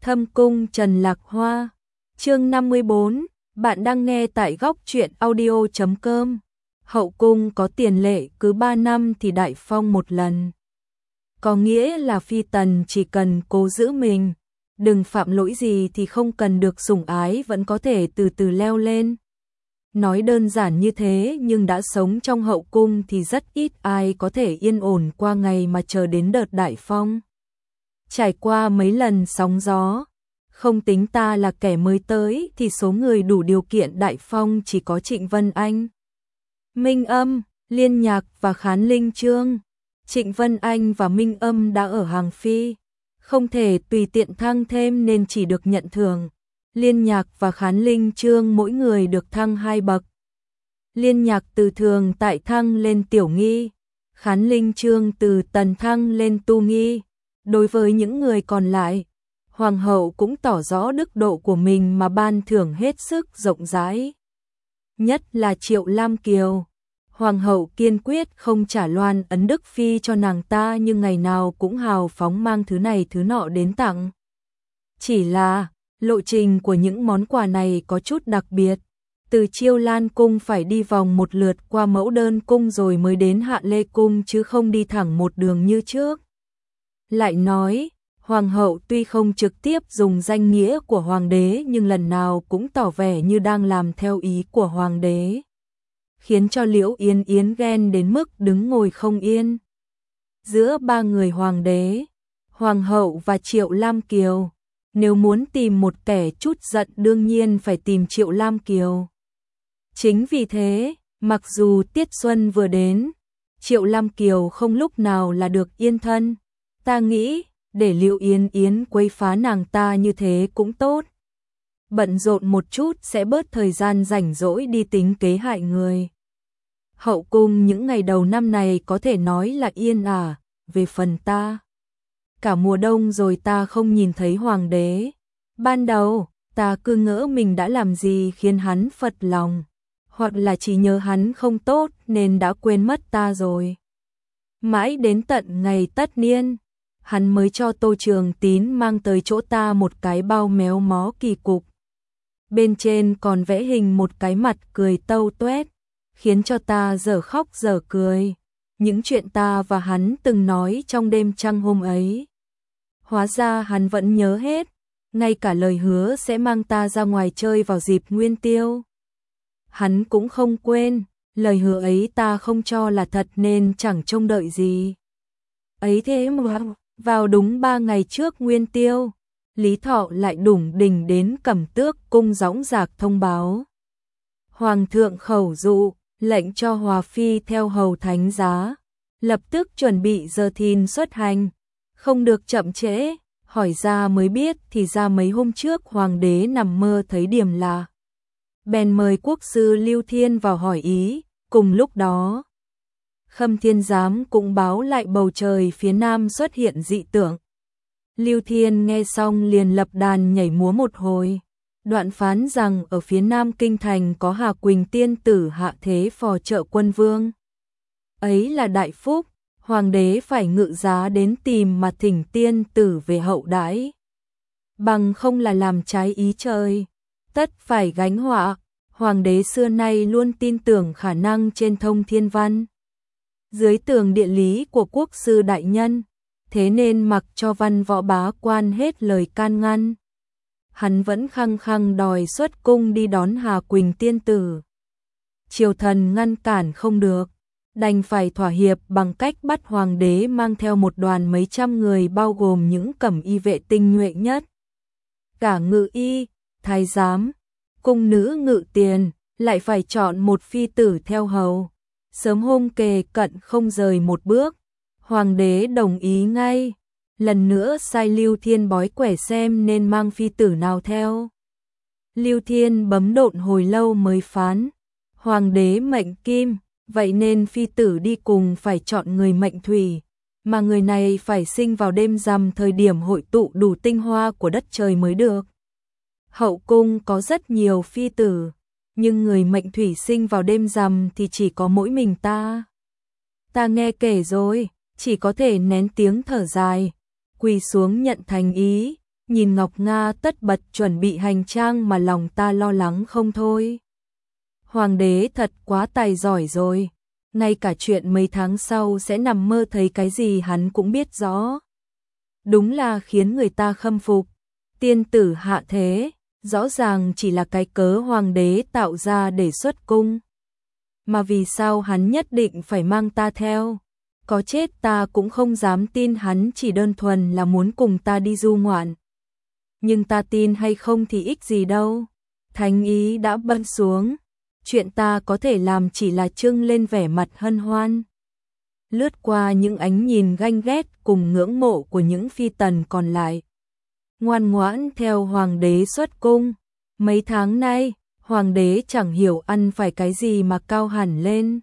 Thâm cung Trần Lạc Hoa. Chương 54, bạn đang nghe tại góc truyện audio.com. Hậu cung có tiền lệ cứ 3 năm thì đại phong một lần. Có nghĩa là phi tần chỉ cần cố giữ mình, đừng phạm lỗi gì thì không cần được sủng ái vẫn có thể từ từ leo lên. Nói đơn giản như thế nhưng đã sống trong hậu cung thì rất ít ai có thể yên ổn qua ngày mà chờ đến đợt đại phong. Trải qua mấy lần sóng gió, không tính ta là kẻ mới tới thì số người đủ điều kiện đại phong chỉ có Trịnh Vân Anh, Minh Âm, Liên Nhạc và Khán Linh Chương. Trịnh Vân Anh và Minh Âm đã ở hàng phi, không thể tùy tiện thăng thêm nên chỉ được nhận thưởng. Liên Nhạc và Khán Linh Chương mỗi người được thăng 2 bậc. Liên Nhạc từ thường tại thăng lên tiểu nghi, Khán Linh Chương từ tần thăng lên tu nghi. Đối với những người còn lại, Hoàng hậu cũng tỏ rõ đức độ của mình mà ban thưởng hết sức rộng rãi. Nhất là Triệu Lam Kiều. Hoàng hậu kiên quyết không trả Loan Ấn Đức Phi cho nàng ta nhưng ngày nào cũng hào phóng mang thứ này thứ nọ đến tặng. Chỉ là, lộ trình của những món quà này có chút đặc biệt. Từ Chiêu Lan Cung phải đi vòng một lượt qua Mẫu Đơn Cung rồi mới đến Hạ Lê Cung chứ không đi thẳng một đường như trước. Lại nói, Hoàng hậu tuy không trực tiếp dùng danh nghĩa của Hoàng đế nhưng lần nào cũng tỏ vẻ như đang làm theo ý của Hoàng đế, khiến cho Liễu Yến Yến ghen đến mức đứng ngồi không yên. Giữa ba người Hoàng đế, Hoàng hậu và Triệu Lam Kiều, nếu muốn tìm một kẻ chút giận đương nhiên phải tìm Triệu Lam Kiều. Chính vì thế, mặc dù tiết xuân vừa đến, Triệu Lam Kiều không lúc nào là được yên thân. Ta nghĩ, để Liễu Yến Yến quấy phá nàng ta như thế cũng tốt. Bận rộn một chút sẽ bớt thời gian rảnh rỗi đi tính kế hại người. Hậu cung những ngày đầu năm này có thể nói là yên ả, về phần ta. Cả mùa đông rồi ta không nhìn thấy Hoàng đế. Ban đầu, ta cứ ngỡ mình đã làm gì khiến hắn phật lòng, hoặc là chỉ nhớ hắn không tốt nên đã quên mất ta rồi. Mãi đến tận ngày tất niên, hắn mới cho Tô Trường Tín mang tới chỗ ta một cái bao méo mó kỳ cục. Bên trên còn vẽ hình một cái mặt cười tâu tuét, khiến cho ta dở khóc dở cười. Những chuyện ta và hắn từng nói trong đêm trăng hôm ấy. Hóa ra hắn vẫn nhớ hết, ngay cả lời hứa sẽ mang ta ra ngoài chơi vào dịp Nguyên Tiêu. Hắn cũng không quên, lời hứa ấy ta không cho là thật nên chẳng trông đợi gì. Ấy thế mà, vào đúng 3 ngày trước Nguyên Tiêu, Lý Thọ lại đủng đỉnh đến Cẩm Tước cung dõng dạc thông báo. Hoàng thượng khẩu dụ, lệnh cho Hòa Phi theo hầu thánh giá, lập tức chuẩn bị giờ thìn xuất hành, không được chậm trễ. Hỏi ra mới biết thì ra mấy hôm trước Hoàng đế nằm mơ thấy điểm lạ. Bèn mời quốc sư Lưu Thiên vào hỏi ý, cùng lúc đó Khâm Thiên Giám cũng báo lại bầu trời phía nam xuất hiện dị tượng. Lưu Thiên nghe xong liền lập đàn nhảy múa một hồi, đoạn phán rằng ở phía nam kinh thành có Hà Quỳnh tiên tử hạ thế phò trợ quân vương. Ấy là đại phúc, Hoàng đế phải ngự giá đến tìm mà thỉnh tiên tử về hậu đãi. Bằng không là làm trái ý trời, tất phải gánh họa. Hoàng đế xưa nay luôn tin tưởng khả năng trên thông thiên văn, dưới tường địa lý của quốc sư đại nhân, thế nên mặc cho văn võ bá quan hết lời can ngăn, hắn vẫn khăng khăng đòi xuất cung đi đón Hà Quỳnh tiên tử. Triều thần ngăn cản không được, đành phải thỏa hiệp bằng cách bắt Hoàng đế mang theo một đoàn mấy trăm người bao gồm những cẩm y vệ tinh nhuệ nhất. Cả ngự y, thái giám, cung nữ ngự tiền, lại phải chọn một phi tử theo hầu. Sớm hôm kề cận không rời một bước, Hoàng đế đồng ý ngay, lần nữa sai Lưu Thiên bói quẻ xem nên mang phi tử nào theo. Lưu Thiên bấm độn hồi lâu mới phán, Hoàng đế mệnh kim, vậy nên phi tử đi cùng phải chọn người mệnh thủy, mà người này phải sinh vào đêm rằm thời điểm hội tụ đủ tinh hoa của đất trời mới được. Hậu cung có rất nhiều phi tử, nhưng người mệnh thủy sinh vào đêm rằm thì chỉ có mỗi mình ta. Ta nghe kể rồi, chỉ có thể nén tiếng thở dài, quỳ xuống nhận thành ý, nhìn Ngọc Nga tất bật chuẩn bị hành trang mà lòng ta lo lắng không thôi. Hoàng đế thật quá tài giỏi rồi, ngay cả chuyện mấy tháng sau sẽ nằm mơ thấy cái gì hắn cũng biết rõ. Đúng là khiến người ta khâm phục. Tiên tử hạ thế, rõ ràng chỉ là cái cớ hoàng đế tạo ra để xuất cung. Mà vì sao hắn nhất định phải mang ta theo? Có chết ta cũng không dám tin hắn chỉ đơn thuần là muốn cùng ta đi du ngoạn. Nhưng ta tin hay không thì ích gì đâu. Thánh ý đã bâng xuống. Chuyện ta có thể làm chỉ là trưng lên vẻ mặt hân hoan. Lướt qua những ánh nhìn ganh ghét cùng ngưỡng mộ của những phi tần còn lại. Ngoan ngoãn theo hoàng đế xuất cung. Mấy tháng nay, hoàng đế chẳng hiểu ăn phải cái gì mà cao hẳn lên.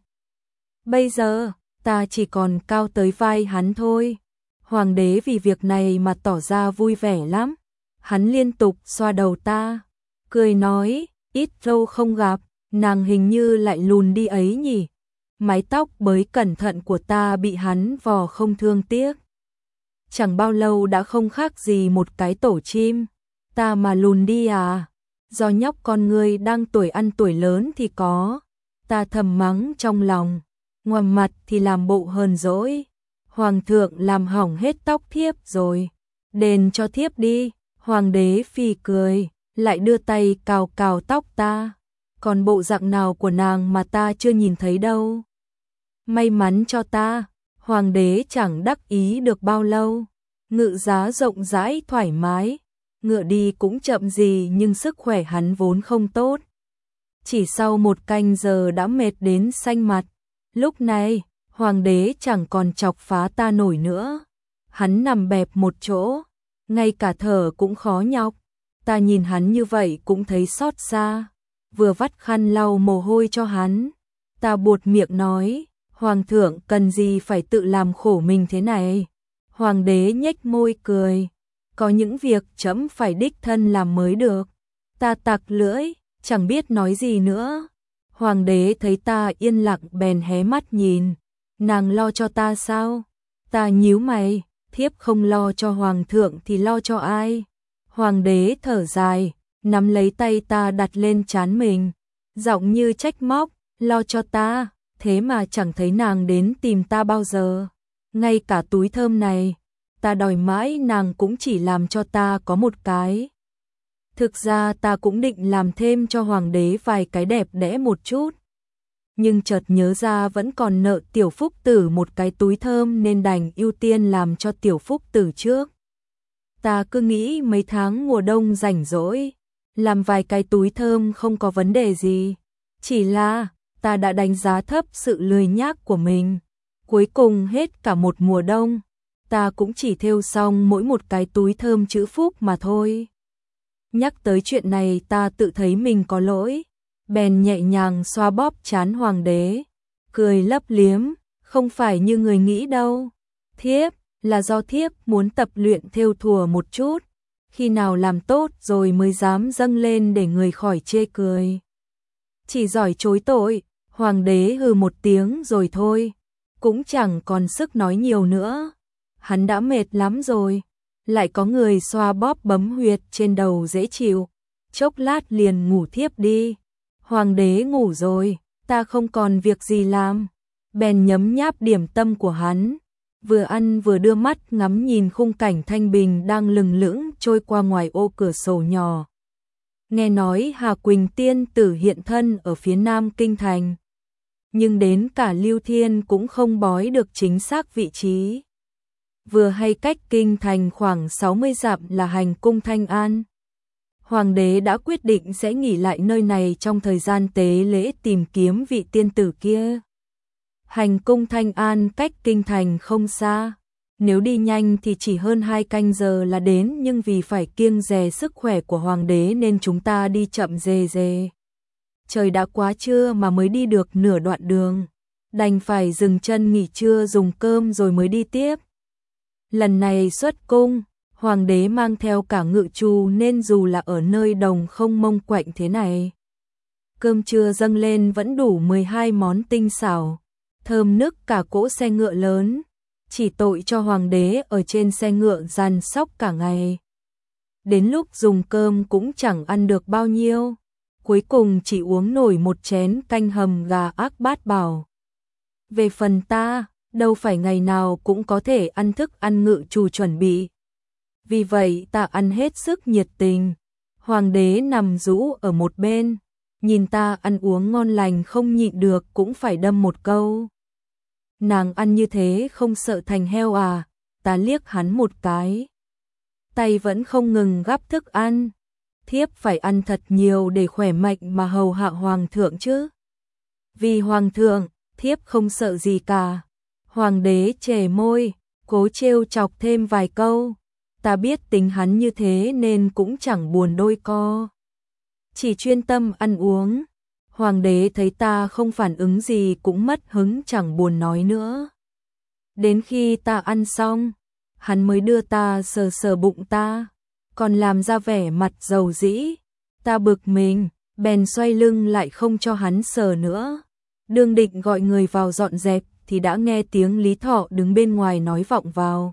Bây giờ, ta chỉ còn cao tới vai hắn thôi. Hoàng đế vì việc này mà tỏ ra vui vẻ lắm. Hắn liên tục xoa đầu ta, cười nói, ít lâu không gặp, nàng hình như lại lùn đi ấy nhỉ. Mái tóc bới cẩn thận của ta bị hắn vò không thương tiếc. Chẳng bao lâu đã không khác gì một cái tổ chim. Ta mà lùn đi à? Do nhóc con ngươi đang tuổi ăn tuổi lớn thì có. Ta thầm mắng trong lòng, ngoài mặt thì làm bộ hờn dỗi. Hoàng thượng làm hỏng hết tóc thiếp rồi, đền cho thiếp đi. Hoàng đế phì cười, lại đưa tay cào cào tóc ta. Còn bộ dạng nào của nàng mà ta chưa nhìn thấy đâu. May mắn cho ta, hoàng đế chẳng đắc ý được bao lâu. Ngự giá rộng rãi thoải mái, ngựa đi cũng chậm gì nhưng sức khỏe hắn vốn không tốt. Chỉ sau một canh giờ đã mệt đến xanh mặt. Lúc này, hoàng đế chẳng còn chọc phá ta nổi nữa. Hắn nằm bẹp một chỗ, ngay cả thở cũng khó nhọc. Ta nhìn hắn như vậy cũng thấy xót xa. Vừa vắt khăn lau mồ hôi cho hắn, ta buột miệng nói, hoàng thượng cần gì phải tự làm khổ mình thế này. Hoàng đế nhếch môi cười, có những việc trẫm phải đích thân làm mới được. Ta tặc lưỡi, chẳng biết nói gì nữa. Hoàng đế thấy ta yên lặng bèn hé mắt nhìn, nàng lo cho ta sao? Ta nhíu mày, thiếp không lo cho hoàng thượng thì lo cho ai? Hoàng đế thở dài, nắm lấy tay ta đặt lên trán mình, giọng như trách móc, lo cho ta, thế mà chẳng thấy nàng đến tìm ta bao giờ. Ngay cả túi thơm này, ta đòi mãi nàng cũng chỉ làm cho ta có một cái. Thực ra ta cũng định làm thêm cho hoàng đế vài cái đẹp đẽ một chút. Nhưng chợt nhớ ra vẫn còn nợ tiểu phúc tử một cái túi thơm nên đành ưu tiên làm cho tiểu phúc tử trước. Ta cứ nghĩ mấy tháng mùa đông rảnh rỗi, làm vài cái túi thơm không có vấn đề gì. Chỉ là ta đã đánh giá thấp sự lười nhác của mình. Cuối cùng hết cả một mùa đông, ta cũng chỉ thêu xong mỗi một cái túi thơm chữ phúc mà thôi. Nhắc tới chuyện này ta tự thấy mình có lỗi, bèn nhẹ nhàng xoa bóp trán hoàng đế, cười lấp liếm, không phải như người nghĩ đâu. Thiếp, là do thiếp muốn tập luyện thêu thùa một chút, khi nào làm tốt rồi mới dám dâng lên để người khỏi chê cười. Chỉ giỏi chối tội, hoàng đế hừ một tiếng rồi thôi, cũng chẳng còn sức nói nhiều nữa. Hắn đã mệt lắm rồi, lại có người xoa bóp bấm huyệt trên đầu dễ chịu, chốc lát liền ngủ thiếp đi. Hoàng đế ngủ rồi, ta không còn việc gì làm, bèn nhấm nháp điểm tâm của hắn, vừa ăn vừa đưa mắt ngắm nhìn khung cảnh thanh bình đang lừng lững trôi qua ngoài ô cửa sổ nhỏ. Nghe nói Hà Quỳnh tiên tử hiện thân ở phía nam kinh thành, nhưng đến cả Lưu Thiên cũng không bói được chính xác vị trí. Vừa hay cách kinh thành khoảng 60 dặm là hành cung Thanh An. Hoàng đế đã quyết định sẽ nghỉ lại nơi này trong thời gian tế lễ tìm kiếm vị tiên tử kia. Hành cung Thanh An cách kinh thành không xa, nếu đi nhanh thì chỉ hơn 2 canh giờ là đến, nhưng vì phải kiêng dè sức khỏe của hoàng đế nên chúng ta đi chậm rề rề. Trời đã quá trưa mà mới đi được nửa đoạn đường, đành phải dừng chân nghỉ trưa dùng cơm rồi mới đi tiếp. Lần này xuất cung, hoàng đế mang theo cả ngự trù nên dù là ở nơi đồng không mông quạnh thế này, cơm trưa dâng lên vẫn đủ 12 món tinh xảo, thơm nức cả cỗ xe ngựa lớn. Chỉ tội cho hoàng đế ở trên xe ngựa dằn sóc cả ngày. đến lúc dùng cơm cũng chẳng ăn được bao nhiêu, cuối cùng chỉ uống nổi một chén canh hầm gà ác bát bảo. Về phần ta, đâu phải ngày nào cũng có thể ăn thức ăn ngự chủ chuẩn bị. Vì vậy ta ăn hết sức nhiệt tình. Hoàng đế nằm rũ ở một bên, nhìn ta ăn uống ngon lành không nhịn được cũng phải đâm một câu. Nàng ăn như thế không sợ thành heo à? Ta liếc hắn một cái. Tay vẫn không ngừng gắp thức ăn. Thiếp phải ăn thật nhiều để khỏe mạnh mà hầu hạ hoàng thượng chứ. Vì hoàng thượng, thiếp không sợ gì cả. Hoàng đế chề môi, cố trêu chọc thêm vài câu. Ta biết tính hắn như thế nên cũng chẳng buồn đôi co. Chỉ chuyên tâm ăn uống. Hoàng đế thấy ta không phản ứng gì cũng mất hứng chẳng buồn nói nữa. Đến khi ta ăn xong, hắn mới đưa ta sờ sờ bụng ta, còn làm ra vẻ mặt dầu dĩ. Ta bực mình, bèn xoay lưng lại không cho hắn sờ nữa. Đương định gọi người vào dọn dẹp thì đã nghe tiếng Lý Thọ đứng bên ngoài nói vọng vào.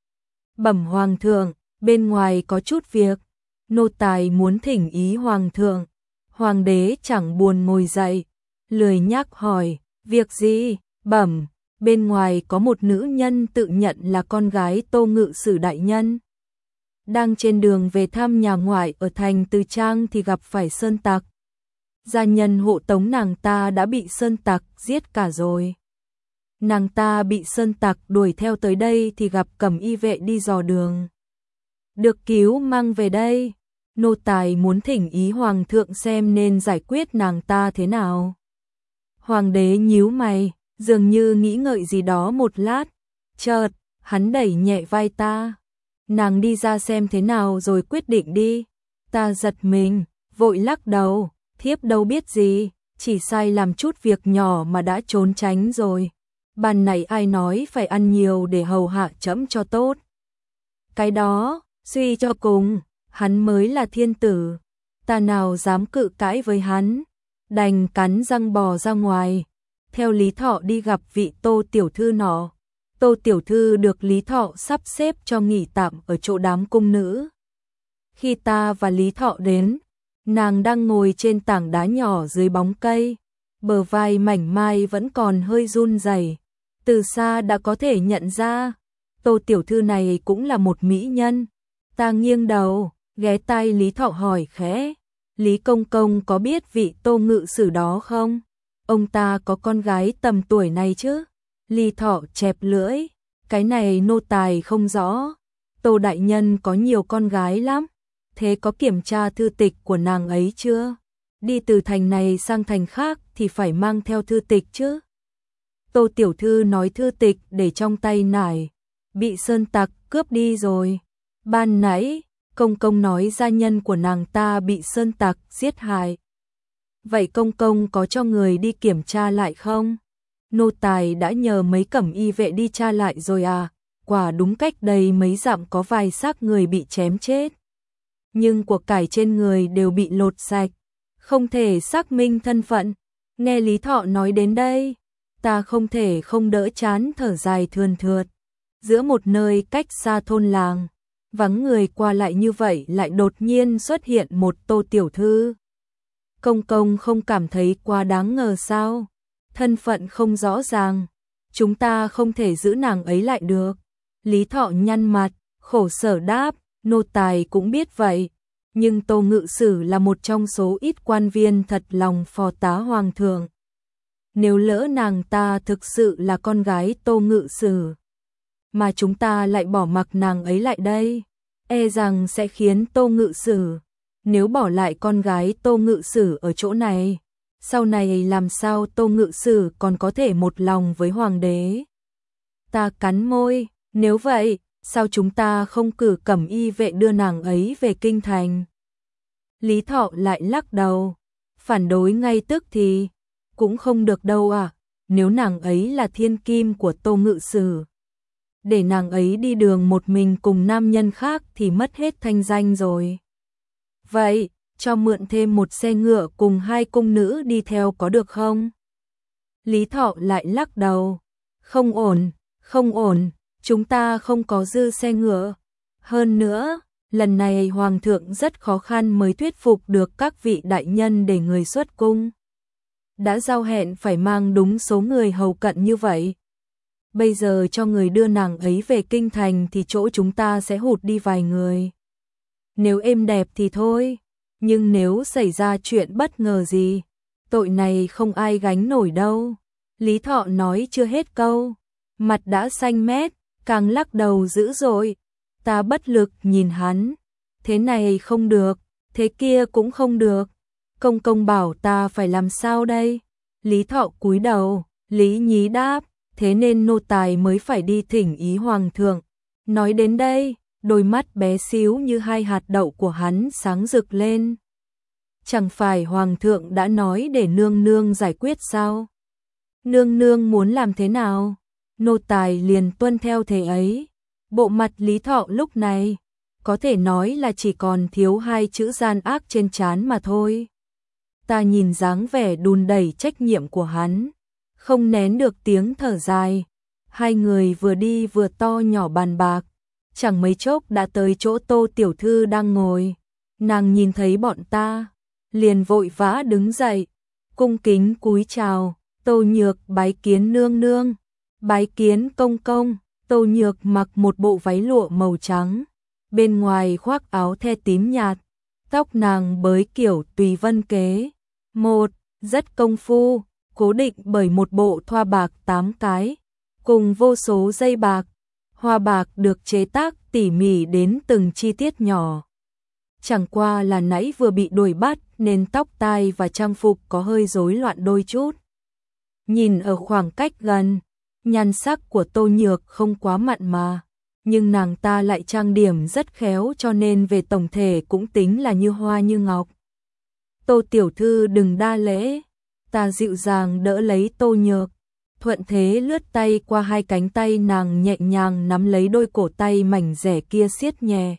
Bẩm hoàng thượng, bên ngoài có chút việc, nô tài muốn thỉnh ý hoàng thượng. Hoàng đế chẳng buồn ngồi dậy, lười nhác hỏi, việc gì? Bẩm, bên ngoài có một nữ nhân tự nhận là con gái Tô Ngự Sử đại nhân. Đang trên đường về thăm nhà ngoại ở thành Từ Trang thì gặp phải sơn tặc. Gia nhân hộ tống nàng ta đã bị sơn tặc giết cả rồi. Nàng ta bị sơn tặc đuổi theo tới đây thì gặp cẩm y vệ đi dò đường. Được cứu mang về đây. Nô tài muốn thỉnh ý hoàng thượng xem nên giải quyết nàng ta thế nào. Hoàng đế nhíu mày, dường như nghĩ ngợi gì đó một lát. Chợt, hắn đẩy nhẹ vai ta. Nàng đi ra xem thế nào rồi quyết định đi. Ta giật mình, vội lắc đầu, thiếp đâu biết gì, chỉ sai làm chút việc nhỏ mà đã trốn tránh rồi. Ban nãy ai nói phải ăn nhiều để hầu hạ trẫm cho tốt. Cái đó, suy cho cùng, hắn mới là thiên tử. Ta nào dám cự cãi với hắn, đành cắn răng bò ra ngoài. Theo Lý Thọ đi gặp vị Tô tiểu thư nọ. Tô tiểu thư được Lý Thọ sắp xếp cho nghỉ tạm ở chỗ đám cung nữ. Khi ta và Lý Thọ đến, nàng đang ngồi trên tảng đá nhỏ dưới bóng cây, bờ vai mảnh mai vẫn còn hơi run rẩy. Từ xa đã có thể nhận ra, Tô tiểu thư này cũng là một mỹ nhân. Ta nghiêng đầu, ghé tai Lý Thọ hỏi khẽ, Lý công công có biết vị Tô Ngự Sử đó không? Ông ta có con gái tầm tuổi này chứ? Lý Thọ chẹp lưỡi, cái này nô tài không rõ. Tô đại nhân có nhiều con gái lắm, thế có kiểm tra thư tịch của nàng ấy chưa? Đi từ thành này sang thành khác thì phải mang theo thư tịch chứ. Tô tiểu thư nói thư tịch để trong tay nải, bị sơn tặc cướp đi rồi. Ban nãy, công công nói gia nhân của nàng ta bị sơn tặc giết hại. Vậy công công có cho người đi kiểm tra lại không? Nô tài đã nhờ mấy cẩm y vệ đi tra lại rồi à, quả đúng cách đây mấy dặm có vài xác người bị chém chết. Nhưng của cải trên người đều bị lột sạch, không thể xác minh thân phận. Nghe Lý Thọ nói đến đây, ta không thể không đỡ chán thở dài thườn thượt. Giữa một nơi cách xa thôn làng, vắng người qua lại như vậy lại đột nhiên xuất hiện một Tô tiểu thư. Công công không cảm thấy quá đáng ngờ sao? Thân phận không rõ ràng, chúng ta không thể giữ nàng ấy lại được. Lý Thọ nhăn mặt, khổ sở đáp, nô tài cũng biết vậy, nhưng Tô Ngự Sử là một trong số ít quan viên thật lòng phò tá hoàng thượng. Nếu lỡ nàng ta thực sự là con gái Tô Ngự Sử, mà chúng ta lại bỏ mặc nàng ấy lại đây, e rằng sẽ khiến Tô Ngự Sử, nếu bỏ lại con gái Tô Ngự Sử ở chỗ này, sau này làm sao Tô Ngự Sử còn có thể một lòng với hoàng đế. Ta cắn môi, nếu vậy, sao chúng ta không cử cẩm y vệ đưa nàng ấy về kinh thành? Lý Thọ lại lắc đầu, phản đối ngay tức thì, cũng không được đâu à, nếu nàng ấy là thiên kim của Tô Ngự Sử. Để nàng ấy đi đường một mình cùng nam nhân khác thì mất hết thanh danh rồi. Vậy, cho mượn thêm một xe ngựa cùng 2 cung nữ đi theo có được không? Lý Thọ lại lắc đầu, không ổn, không ổn, chúng ta không có dư xe ngựa. Hơn nữa, Lần này hoàng thượng rất khó khăn mới thuyết phục được các vị đại nhân để người xuất cung. Đã giao hẹn phải mang đúng số người hầu cận như vậy. Bây giờ cho người đưa nàng ấy về kinh thành thì chỗ chúng ta sẽ hụt đi vài người. Nếu êm đẹp thì thôi, nhưng nếu xảy ra chuyện bất ngờ gì, tội này không ai gánh nổi đâu. Lý Thọ nói chưa hết câu, mặt đã xanh mét, càng lắc đầu dữ dội. Ta bất lực nhìn hắn, thế này không được, thế kia cũng không được. Công công bảo ta phải làm sao đây? Lý Thọ cúi đầu, Lý Nhí đáp, thế nên nô tài mới phải đi thỉnh ý hoàng thượng. Nói đến đây, đôi mắt bé xíu như hai hạt đậu của hắn sáng rực lên. Chẳng phải hoàng thượng đã nói để nương nương giải quyết sao? Nương nương muốn làm thế nào? Nô tài liền tuân theo thế ấy. Bộ mặt Lý Thọ lúc này, có thể nói là chỉ còn thiếu hai chữ gian ác trên trán mà thôi. Ta nhìn dáng vẻ đùn đẩy trách nhiệm của hắn, không nén được tiếng thở dài. Hai người vừa đi vừa to nhỏ bàn bạc, chẳng mấy chốc đã tới chỗ Tô tiểu thư đang ngồi. Nàng nhìn thấy bọn ta, liền vội vã đứng dậy, cung kính cúi chào. Tô Nhược bái kiến nương nương, bái kiến công công. Tô Nhược mặc một bộ váy lụa màu trắng, bên ngoài khoác áo the tím nhạt, tóc nàng bới kiểu tùy vân kế. Một, rất công phu, cố định bởi một bộ thoa bạc 8 cái, cùng vô số dây bạc. Hoa bạc được chế tác tỉ mỉ đến từng chi tiết nhỏ. Chẳng qua là nãy vừa bị đuổi bắt nên tóc tai và trang phục có hơi rối loạn đôi chút. Nhìn ở khoảng cách gần, nhan sắc của Tô Nhược không quá mặn mà, nhưng nàng ta lại trang điểm rất khéo cho nên về tổng thể cũng tính là như hoa như ngọc. Tô tiểu thư đừng đa lễ, ta dịu dàng đỡ lấy Tô Nhược, thuận thế lướt tay qua hai cánh tay nàng nhẹ nhàng nắm lấy đôi cổ tay mảnh rẻ kia siết nhẹ.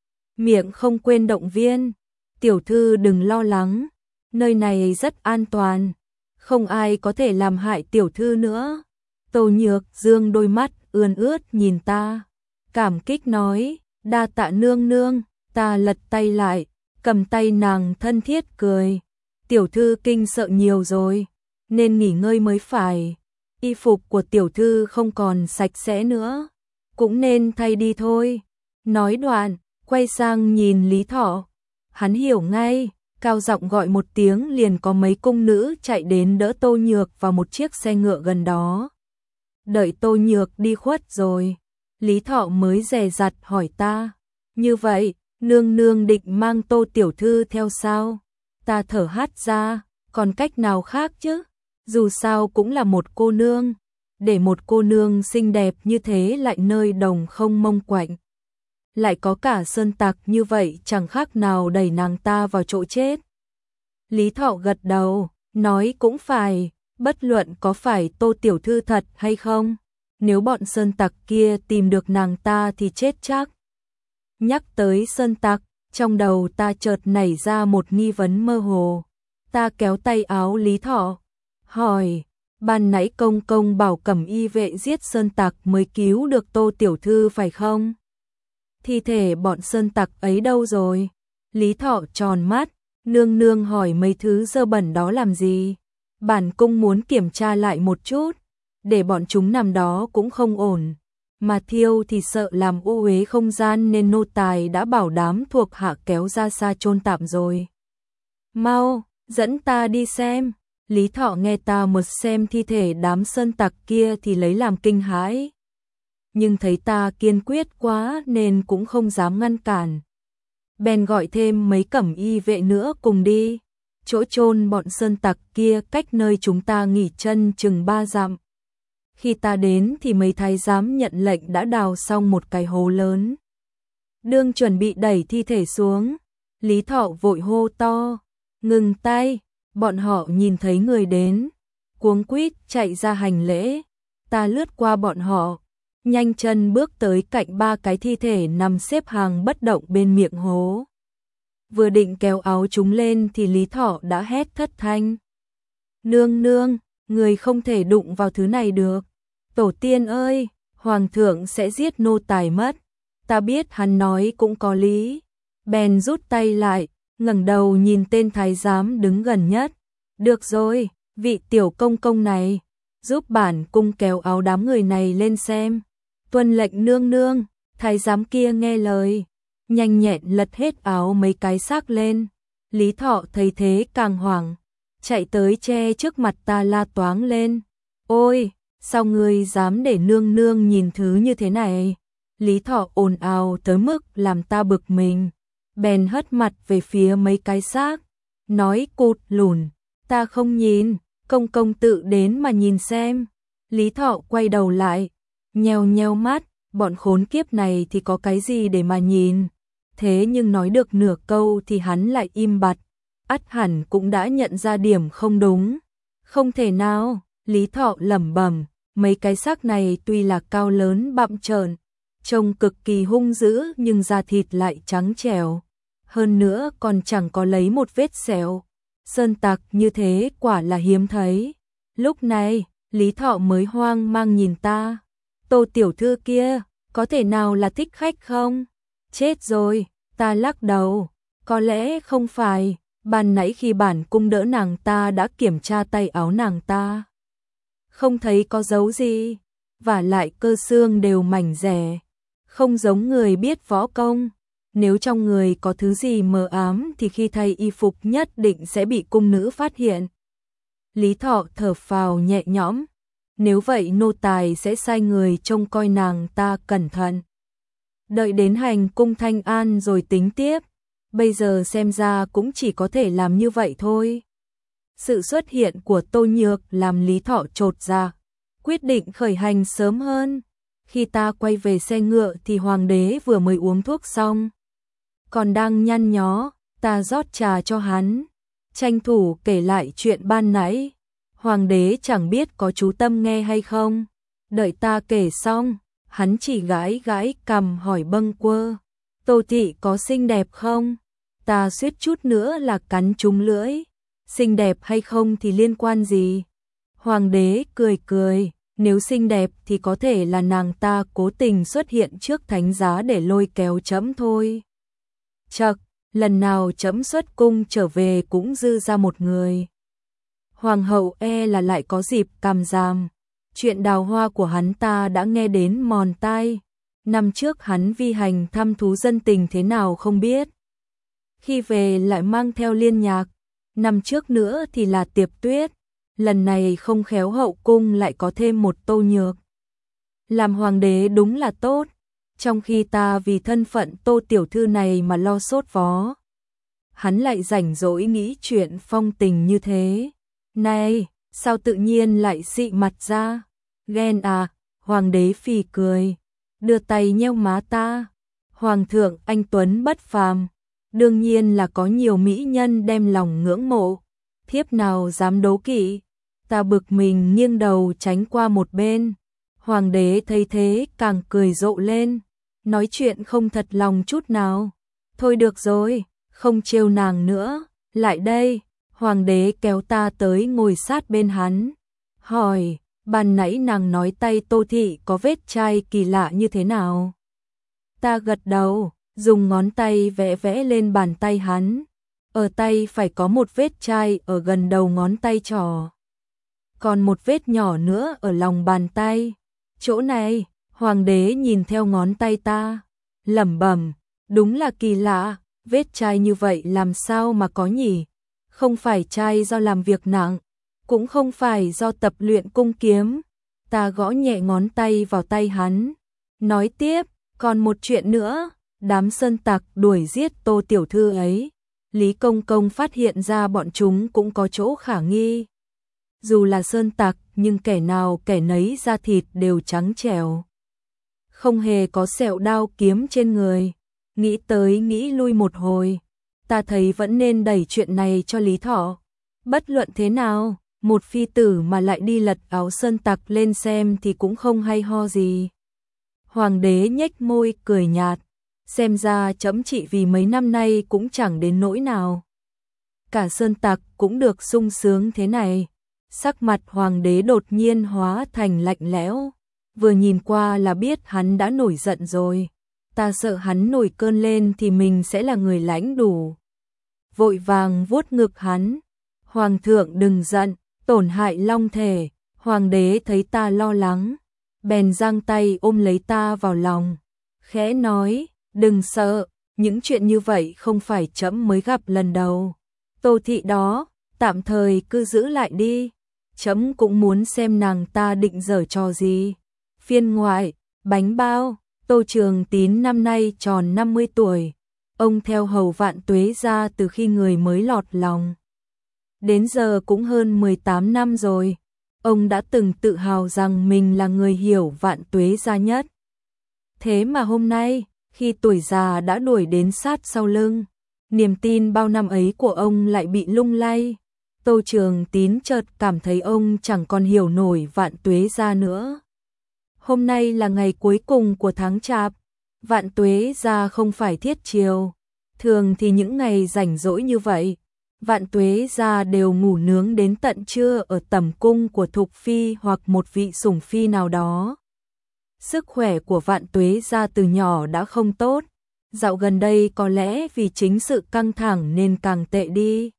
Miệng không quên động viên, tiểu thư đừng lo lắng, nơi này rất an toàn, không ai có thể làm hại tiểu thư nữa. Tô Nhược dương đôi mắt ươn ướt nhìn ta, cảm kích nói, đa tạ nương nương. Ta lật tay lại, cầm tay nàng thân thiết cười, tiểu thư kinh sợ nhiều rồi, nên nghỉ ngơi mới phải. Y phục của tiểu thư không còn sạch sẽ nữa, cũng nên thay đi thôi. Nói đoạn, quay sang nhìn Lý Thọ, hắn hiểu ngay, cao giọng gọi một tiếng liền có mấy cung nữ chạy đến đỡ Tô Nhược vào một chiếc xe ngựa gần đó. Đợi Tô Nhược đi khuất rồi, Lý Thọ mới dè dặt hỏi ta, như vậy, nương nương định mang Tô tiểu thư theo sao? Ta thở hắt ra, còn cách nào khác chứ? Dù sao cũng là một cô nương, để một cô nương xinh đẹp như thế lại nơi đồng không mông quạnh. Lại có cả sơn tặc như vậy chẳng khác nào đẩy nàng ta vào chỗ chết. Lý Thọ gật đầu, nói cũng phải, bất luận có phải Tô tiểu thư thật hay không, nếu bọn sơn tặc kia tìm được nàng ta thì chết chắc. Nhắc tới sơn tặc, trong đầu ta chợt nảy ra một nghi vấn mơ hồ. Ta kéo tay áo Lý Thọ, hỏi, ban nãy công công bảo Cẩm Y vệ giết sơn tặc mới cứu được Tô tiểu thư phải không? Thi thể bọn sơn tặc ấy đâu rồi? Lý Thọ tròn mắt, nương nương hỏi mấy thứ dơ bẩn đó làm gì? Bản cung muốn kiểm tra lại một chút, để bọn chúng nằm đó cũng không ổn. Mà thiêu thì sợ làm ô uế không gian nên nô tài đã bảo đám thuộc hạ kéo ra xa chôn tạm rồi. Mau, dẫn ta đi xem. Lý Thọ nghe ta một xem thi thể đám sơn tặc kia thì lấy làm kinh hãi. Nhưng thấy ta kiên quyết quá nên cũng không dám ngăn cản. Bèn gọi thêm mấy Cẩm Y vệ nữa cùng đi. Chỗ chôn bọn sơn tặc kia cách nơi chúng ta nghỉ chân chừng 3 dặm. Khi ta đến thì mấy thái giám nhận lệnh đã đào xong một cái hố lớn. Đương chuẩn bị đẩy thi thể xuống, Lý Thọ vội hô to, ngừng tay. Bọn họ nhìn thấy người đến, cuống quýt chạy ra hành lễ. Ta lướt qua bọn họ, nhanh chân bước tới cạnh 3 cái thi thể nằm xếp hàng bất động bên miệng hố. Vừa định kéo áo chúng lên thì Lý Thọ đã hét thất thanh. Nương nương, người không thể đụng vào thứ này được. Tổ tiên ơi, hoàng thượng sẽ giết nô tài mất. Ta biết hắn nói cũng có lý, bèn rút tay lại, ngẩng đầu nhìn tên thái giám đứng gần nhất. Được rồi, vị tiểu công công này, giúp bản cung kéo áo đám người này lên xem. Tuân lệnh nương nương. Thái giám kia nghe lời, nhanh nhẹn lật hết áo mấy cái xác lên. Lý Thọ thấy thế càng hoảng, chạy tới che trước mặt ta la toáng lên. Ôi, sao ngươi dám để nương nương nhìn thứ như thế này? Lý Thọ ồn ào tới mức làm ta bực mình, bèn hất mặt về phía mấy cái xác, nói cụt lùn, ta không nhìn, công công tự đến mà nhìn xem. Lý Thọ quay đầu lại, nheo nheo mắt, bọn khốn kiếp này thì có cái gì để mà nhìn. Thế nhưng nói được nửa câu thì hắn lại im bặt, ắt hẳn cũng đã nhận ra điểm không đúng. Không thể nào, Lý Thọ lẩm bẩm, mấy cái xác này tuy là cao lớn bặm trợn, trông cực kỳ hung dữ nhưng da thịt lại trắng trẻo, hơn nữa còn chẳng có lấy một vết sẹo. Sơn tặc như thế quả là hiếm thấy. Lúc này, Lý Thọ mới hoang mang nhìn ta. Tô tiểu thư kia, có thể nào là thích khách không? Chết rồi, ta lắc đầu, có lẽ không phải, ban nãy khi bản cung đỡ nàng ta đã kiểm tra tay áo nàng ta. Không thấy có dấu gì, vả lại cơ xương đều mảnh rẻ, không giống người biết võ công. Nếu trong người có thứ gì mờ ám thì khi thay y phục nhất định sẽ bị cung nữ phát hiện. Lý Thọ thở phào nhẹ nhõm. Nếu vậy nô tài sẽ sai người trông coi nàng ta cẩn thận. Đợi đến hành cung Thanh An rồi tính tiếp. Bây giờ xem ra cũng chỉ có thể làm như vậy thôi. Sự xuất hiện của Tô Nhược làm Lý Thọ chột dạ, quyết định khởi hành sớm hơn. Khi ta quay về xe ngựa thì hoàng đế vừa mới uống thuốc xong, còn đang nhăn nhó, ta rót trà cho hắn, tranh thủ kể lại chuyện ban nãy. Hoàng đế chẳng biết có chú tâm nghe hay không. Đợi ta kể xong, hắn chỉ gãi gãi cằm hỏi bâng quơ, Tô thị có xinh đẹp không? Ta suýt chút nữa là cắn trúng lưỡi. Xinh đẹp hay không thì liên quan gì? Hoàng đế cười cười, nếu xinh đẹp thì có thể là nàng ta cố tình xuất hiện trước thánh giá để lôi kéo trẫm thôi. Chậc, lần nào trẫm xuất cung trở về cũng dư ra một người. Hoàng hậu là lại có dịp cảm giảm. Chuyện đào hoa của hắn ta đã nghe đến mòn tai. Năm trước hắn vi hành thăm thú dân tình thế nào không biết. Khi về lại mang theo liên nhạc. Năm trước nữa thì là Tiệp Tuyết. Lần này không khéo hậu cung lại có thêm một Tô Nhược. Làm hoàng đế đúng là tốt. Trong khi ta vì thân phận Tô tiểu thư này mà lo sốt vó, hắn lại rảnh rỗi nghĩ chuyện phong tình như thế. Này, sao tự nhiên lại xị mặt ra? Ghen à? Hoàng đế phì cười, đưa tay nheo má ta. Hoàng thượng anh tuấn bất phàm, đương nhiên là có nhiều mỹ nhân đem lòng ngưỡng mộ, thiếp nào dám đố kỵ. Ta bực mình nghiêng đầu tránh qua một bên. Hoàng đế thấy thế càng cười rộ lên, nói chuyện không thật lòng chút nào. Thôi được rồi, không trêu nàng nữa, lại đây. Hoàng đế kéo ta tới ngồi sát bên hắn, hỏi, ban nãy nàng nói tay Tô thị có vết chai kỳ lạ như thế nào? Ta gật đầu, dùng ngón tay vẽ vẽ lên bàn tay hắn. Ở tay phải có một vết chai ở gần đầu ngón tay trỏ, còn một vết nhỏ nữa ở lòng bàn tay. Chỗ này, hoàng đế nhìn theo ngón tay ta, lẩm bẩm, đúng là kỳ lạ, vết chai như vậy làm sao mà có nhỉ? Không phải chai do làm việc nặng, cũng không phải do tập luyện cung kiếm. Ta gõ nhẹ ngón tay vào tay hắn, nói tiếp, còn một chuyện nữa, đám sơn tặc đuổi giết Tô tiểu thư ấy, Lý công công phát hiện ra bọn chúng cũng có chỗ khả nghi. Dù là sơn tặc nhưng kẻ nào kẻ nấy da thịt đều trắng trẻo, không hề có sẹo đao kiếm trên người. Nghĩ tới nghĩ lui một hồi, ta thấy vẫn nên đẩy chuyện này cho Lý Thọ. Bất luận thế nào, một phi tử mà lại đi lật áo sơn tặc lên xem thì cũng không hay ho gì. Hoàng đế nhếch môi cười nhạt, xem ra trẫm trị vì mấy năm nay cũng chẳng đến nỗi nào. Cả sơn tặc cũng được sung sướng thế này. Sắc mặt hoàng đế đột nhiên hóa thành lạnh lẽo, vừa nhìn qua là biết hắn đã nổi giận rồi. ta sợ hắn nổi cơn lên thì mình sẽ là người lãnh đủ. Vội vàng vuốt ngực hắn, Hoàng thượng đừng giận, tổn hại long thể. Hoàng đế thấy ta lo lắng, bèn giang tay ôm lấy ta vào lòng, khẽ nói, đừng sợ, những chuyện như vậy không phải trẫm mới gặp lần đầu. Tô thị đó, tạm thời cứ giữ lại đi, trẫm cũng muốn xem nàng ta định giở trò gì. Phiên ngoại, bánh bao. Tô Trường Tín năm nay tròn 50 tuổi, ông theo hầu Vạn Tuế gia từ khi người mới lọt lòng. Đến giờ cũng hơn 18 năm rồi, ông đã từng tự hào rằng mình là người hiểu Vạn Tuế gia nhất. Thế mà hôm nay, khi tuổi già đã đuổi đến sát sau lưng, niềm tin bao năm ấy của ông lại bị lung lay. Tô Trường Tín chợt cảm thấy ông chẳng còn hiểu nổi Vạn Tuế gia nữa. Hôm nay là ngày cuối cùng của tháng Chạp, Vạn Tuế gia không phải thiết triều. Thường thì những ngày rảnh rỗi như vậy, Vạn Tuế gia đều ngủ nướng đến tận trưa ở tẩm cung của Thục Phi hoặc một vị sủng phi nào đó. Sức khỏe của Vạn Tuế gia từ nhỏ đã không tốt, dạo gần đây có lẽ vì chính sự căng thẳng nên càng tệ đi.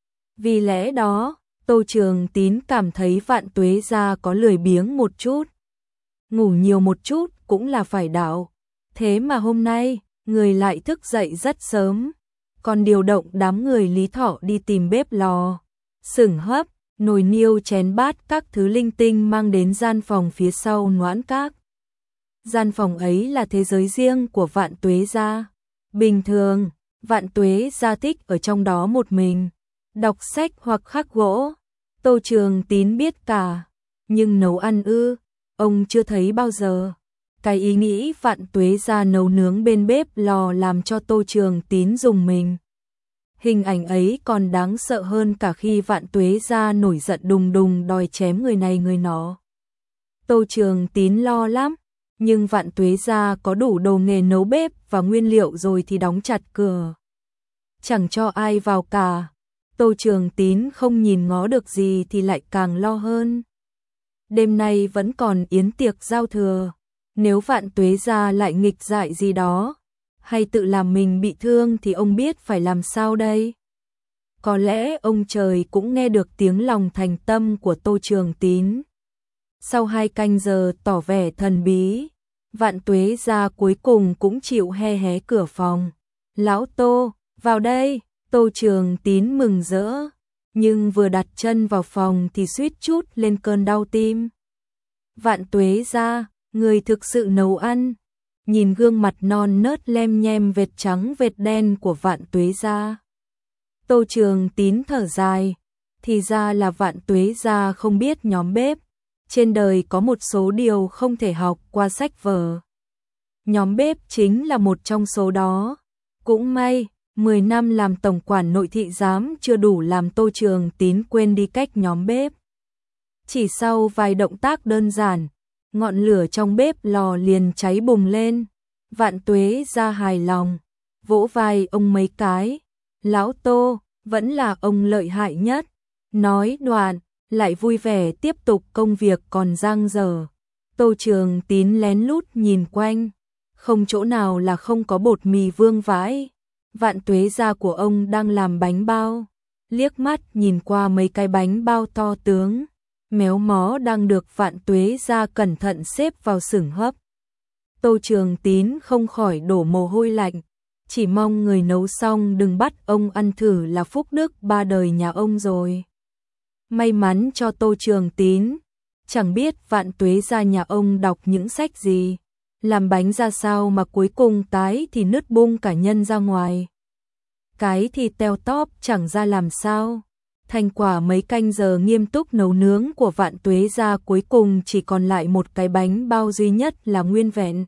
Vì lẽ đó, Tô Trường Tín cảm thấy Vạn Tuế gia có lười biếng một chút. Ngủ nhiều một chút cũng là phải đạo. Thế mà hôm nay, người lại thức dậy rất sớm, còn điều động đám người Lý Thọ đi tìm bếp lò, sửng hấp, nồi niêu chén bát các thứ linh tinh mang đến gian phòng phía sau Noãn Các. Gian phòng ấy là thế giới riêng của Vạn Tuế gia. Bình thường, Vạn Tuế gia thích ở trong đó một mình, đọc sách hoặc khắc gỗ. Tô Trường Tín biết cả, nhưng nấu ăn ông chưa thấy bao giờ. Cái ý nghĩ Vạn Tuế gia nấu nướng bên bếp lò làm cho Tô Trường Tín rùng mình. Hình ảnh ấy còn đáng sợ hơn cả khi Vạn Tuế gia nổi giận đùng đùng đòi chém người này người nọ. Tô Trường Tín lo lắm, nhưng Vạn Tuế gia có đủ đồ nghề nấu bếp và nguyên liệu rồi thì đóng chặt cửa, chẳng cho ai vào cả. Tô Trường Tín không nhìn ngó được gì thì lại càng lo hơn. Đêm nay vẫn còn yến tiệc giao thừa, nếu Vạn Tuế gia lại nghịch dại gì đó, hay tự làm mình bị thương thì ông biết phải làm sao đây. Có lẽ ông trời cũng nghe được tiếng lòng thành tâm của Tô Trường Tín. Sau 2 canh giờ tỏ vẻ thần bí, Vạn Tuế gia cuối cùng cũng chịu hé hé cửa phòng. Lão Tô, vào đây. Tô Trường Tín mừng rỡ, nhưng vừa đặt chân vào phòng thì suýt chút lên cơn đau tim. Vạn Tuế gia, người thực sự nấu ăn. Nhìn gương mặt non nớt lem nhem vệt trắng vệt đen của Vạn Tuế gia, Tô Trường Tín thở dài, thì ra là Vạn Tuế gia không biết nhóm bếp. Trên đời có một số điều không thể học qua sách vở, nhóm bếp chính là một trong số đó. Cũng may, 10 năm làm tổng quản nội thị giám chưa đủ làm Tô Trường Tín quên đi cách nhóm bếp. Chỉ sau vài động tác đơn giản, ngọn lửa trong bếp lò liền cháy bùng lên. Vạn Tuế gia hài lòng, vỗ vai ông mấy cái. Lão Tô, vẫn là ông lợi hại nhất. Nói đoạn, lại vui vẻ tiếp tục công việc còn dang dở. Tô Trường Tín lén lút nhìn quanh, không chỗ nào là không có bột mì vương vãi. Vạn Tuế gia của ông đang làm bánh bao, liếc mắt nhìn qua mấy cái bánh bao to tướng, méo mó đang được Vạn Tuế gia cẩn thận xếp vào xửng hấp. Tô Trường Tín không khỏi đổ mồ hôi lạnh, chỉ mong người nấu xong đừng bắt ông ăn thử là phúc đức 3 đời nhà ông rồi. May mắn cho Tô Trường Tín, chẳng biết Vạn Tuế gia nhà ông đọc những sách gì, làm bánh ra sao mà cuối cùng cái thì nứt bung cả nhân ra ngoài, cái thì teo tóp chẳng ra làm sao. Thành quả mấy canh giờ nghiêm túc nấu nướng của Vạn Tuế gia cuối cùng chỉ còn lại một cái bánh bao duy nhất là nguyên vẹn.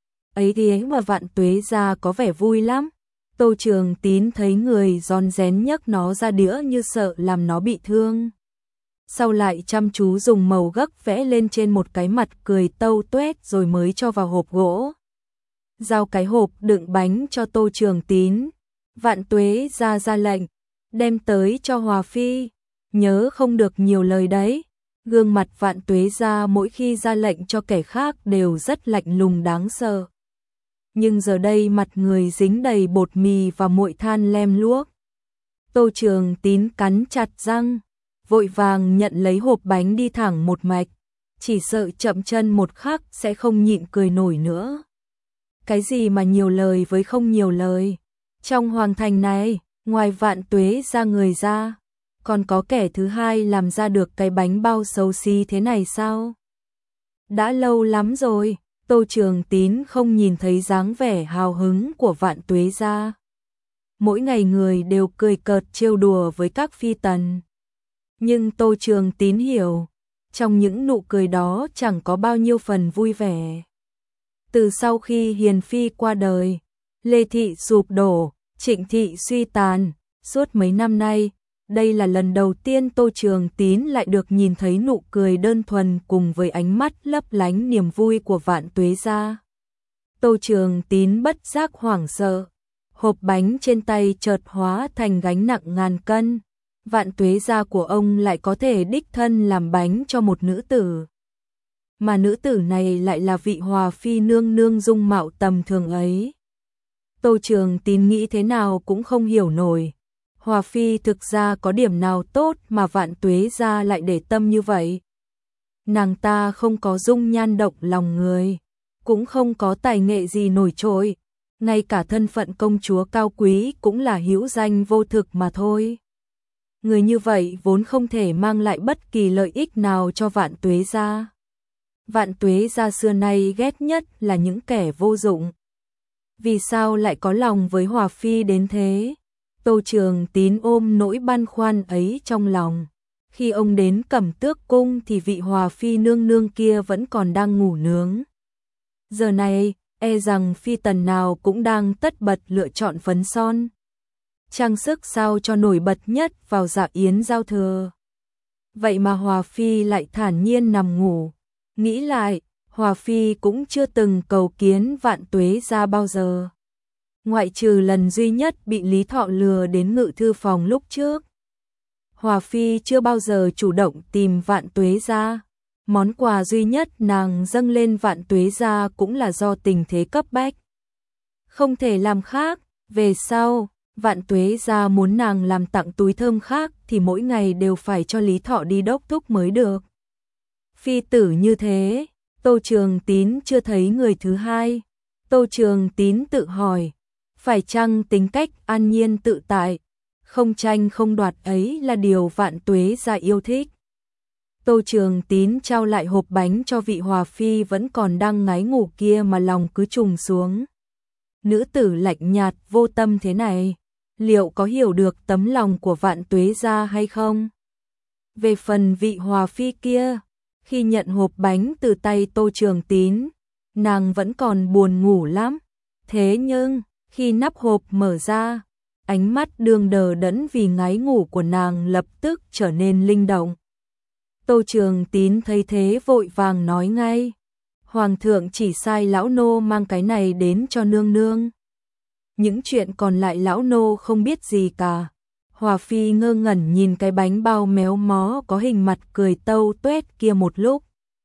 Ấy thế mà Vạn Tuế gia có vẻ vui lắm. Tô Trường Tín thấy người rón rén nhấc nó ra đĩa như sợ làm nó bị thương. Sau lại chăm chú dùng màu gấc vẽ lên trên một cái mặt cười tâu tuét rồi mới cho vào hộp gỗ. Giao cái hộp đựng bánh cho Tô Trường Tín. Vạn Tuế gia ra lệnh, đem tới cho Hòa Phi, nhớ không được nhiều lời đấy. Gương mặt Vạn Tuế gia mỗi khi ra lệnh cho kẻ khác đều rất lạnh lùng đáng sợ. nhưng giờ đây mặt người dính đầy bột mì và muội than lem luốc. Tô Trường Tín cắn chặt răng, vội vàng nhận lấy hộp bánh đi thẳng một mạch, chỉ sợ chậm chân một khắc sẽ không nhịn cười nổi nữa. Cái gì mà nhiều lời với không nhiều lời? Trong hoàng thành này, ngoài Vạn Tuế ra người ra, còn có kẻ thứ hai làm ra được cái bánh bao xấu xí thế này sao? Đã lâu lắm rồi, Tô Trường Tín không nhìn thấy dáng vẻ hào hứng của Vạn Tuế ra. Mỗi ngày người đều cười cợt trêu đùa với các phi tần. Nhưng Tô Trường Tín hiểu, trong những nụ cười đó chẳng có bao nhiêu phần vui vẻ. Từ sau khi Hiền Phi qua đời, Lê Thị sụp đổ, Trịnh Thị suy tàn, suốt mấy năm nay, đây là lần đầu tiên Tô Trường Tín lại được nhìn thấy nụ cười đơn thuần cùng với ánh mắt lấp lánh niềm vui của Vạn Tuế gia. Tô Trường Tín bất giác hoảng sợ, hộp bánh trên tay chợt hóa thành gánh nặng ngàn cân. Vạn Tuế gia của ông lại có thể đích thân làm bánh cho một nữ tử. Mà nữ tử này lại là vị Hòa Phi nương nương dung mạo tầm thường ấy. Tô Trường Tín nghĩ thế nào cũng không hiểu nổi. Hòa Phi thực ra có điểm nào tốt mà Vạn Tuế gia lại để tâm như vậy? Nàng ta không có dung nhan động lòng người, cũng không có tài nghệ gì nổi trội, ngay cả thân phận công chúa cao quý cũng là hữu danh vô thực mà thôi. Người như vậy vốn không thể mang lại bất kỳ lợi ích nào cho Vạn Tuế gia. Vạn Tuế gia xưa nay ghét nhất là những kẻ vô dụng. Vì sao lại có lòng với Hòa Phi đến thế? Tô Trường Tín ôm nỗi băn khoăn ấy trong lòng. Khi ông đến Cẩm Tước cung thì vị Hòa Phi nương nương kia vẫn còn đang ngủ nướng. Giờ này, e rằng phi tần nào cũng đang tất bật lựa chọn phấn son, trang sức sao cho nổi bật nhất vào dạ yến giao thừa. Vậy mà Hòa Phi lại thản nhiên nằm ngủ. Nghĩ lại, Hòa Phi cũng chưa từng cầu kiến Vạn Tuế gia bao giờ. Ngoại trừ lần duy nhất bị Lý Thọ lừa đến ngự thư phòng lúc trước. Hòa Phi chưa bao giờ chủ động tìm Vạn Tuế gia. Món quà duy nhất nàng dâng lên Vạn Tuế gia cũng là do tình thế cấp bách. Không thể làm khác, về sau, Vạn Tuế gia muốn nàng làm tặng túi thơm khác thì mỗi ngày đều phải cho Lý Thọ đi đốc thúc mới được. Phi tử như thế, Tô Trường Tín chưa thấy người thứ hai. Tô Trường Tín tự hỏi, phải chăng tính cách an nhiên tự tại, không tranh không đoạt ấy là điều Vạn Tuế gia yêu thích. Tô Trường Tín trao lại hộp bánh cho vị Hòa Phi vẫn còn đang ngái ngủ kia mà lòng cứ trùng xuống. Nữ tử lạnh nhạt vô tâm thế này, liệu có hiểu được tấm lòng của Vạn Tuế gia hay không? Về phần vị Hòa Phi kia, khi nhận hộp bánh từ tay Tô Trường Tín, nàng vẫn còn buồn ngủ lắm. Thế nhưng, khi nắp hộp mở ra, ánh mắt đương đờ đẫn vì ngái ngủ của nàng lập tức trở nên linh động. Tô Trường Tín thấy thế vội vàng nói ngay, Hoàng thượng chỉ sai lão nô mang cái này đến cho nương nương. Những chuyện còn lại lão nô không biết gì cả. Hòa Phi ngơ ngẩn nhìn cái bánh bao méo mó có hình mặt cười tâu tuét kia một lúc.